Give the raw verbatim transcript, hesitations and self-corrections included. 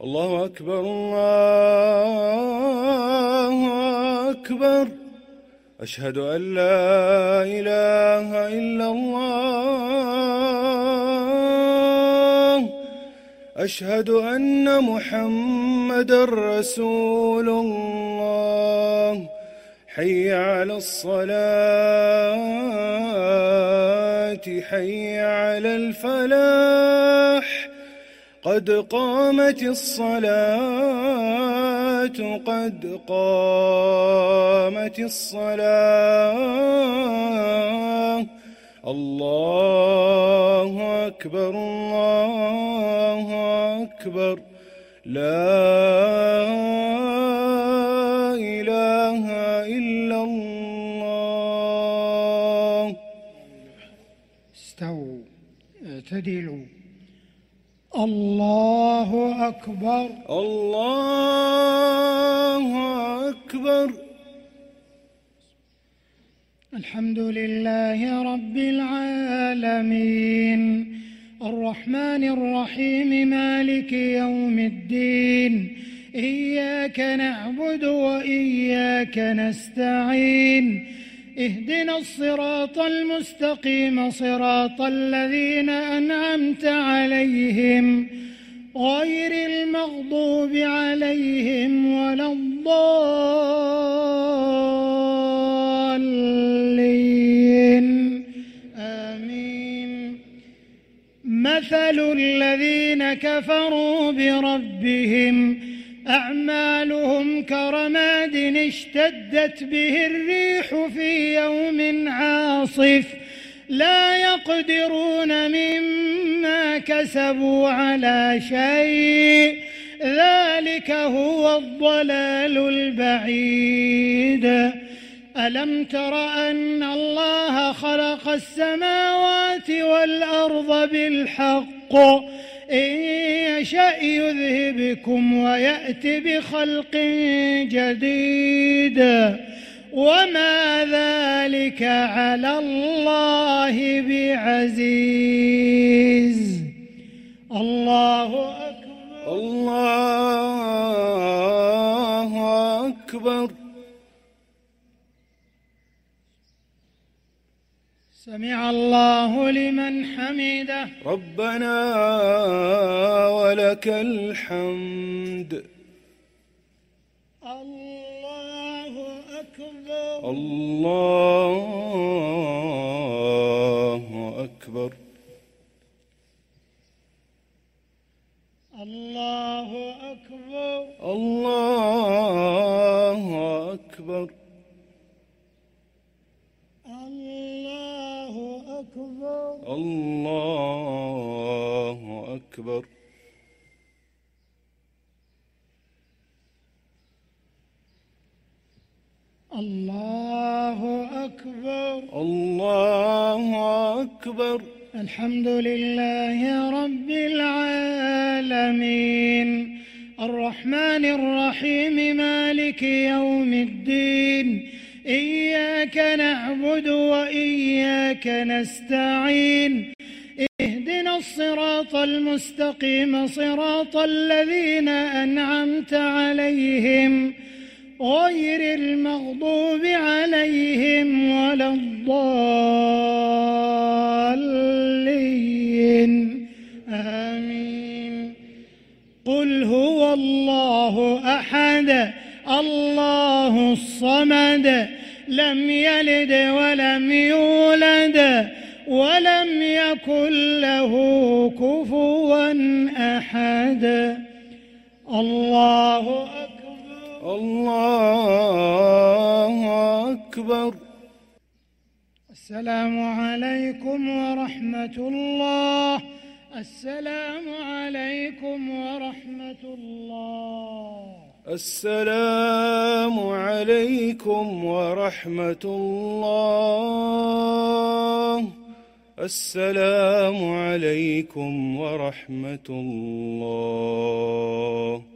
الله أكبر الله أكبر. أشهد أن لا إله إلا الله. أشهد أن محمدًا رسول الله. حي على الصلاة حي على الفلاح. قد قامت الصلاة قد قامت الصلاة. الله أكبر الله أكبر. لا إله إلا الله. استووا اعتدلوا. الله أكبر الله أكبر. الحمد لله رب العالمين الرحمن الرحيم مالك يوم الدين. إياك نعبد وإياك نستعين. اهدنا الصراط المستقيم صراط الذين أنعمت عليهم غير المغضوب عليهم ولا الضالين آمين. مثل الذين كفروا بربهم أعمالهم كرماد اشتدت به الريح في يوم عاصف لا يقدرون مما كسبوا على شيء ذلك هو الضلال البعيد. ألم تر أن الله خلق السماوات والأرض بالحق إن يشأ يذهبكم ويأت بخلق جديد وما ذلك على الله بعزيز. الله أكبر الله أكبر. سمع الله لمن حمده. ربنا ولك الحمد. الله أكبر الله أكبر. الله أكبر الله أكبر. الله أكبر الله أكبر. الله أكبر الله أكبر. الحمد لله رب العالمين الرحمن الرحيم مالك يوم الدين. إياك نعبد وإياك نستعين. اهدنا الصراط المستقيم صراط الذين أنعمت عليهم غير المغضوب عليهم ولا الضالين آمين. قل هو الله أحد الله الصمد لم يلد ولم يولد ولم يكن له كفوا أحد. الله أكبر الله أكبر. السلام عليكم ورحمة الله. السلام عليكم ورحمة الله. السلام عليكم ورحمة الله. السلام عليكم ورحمة الله.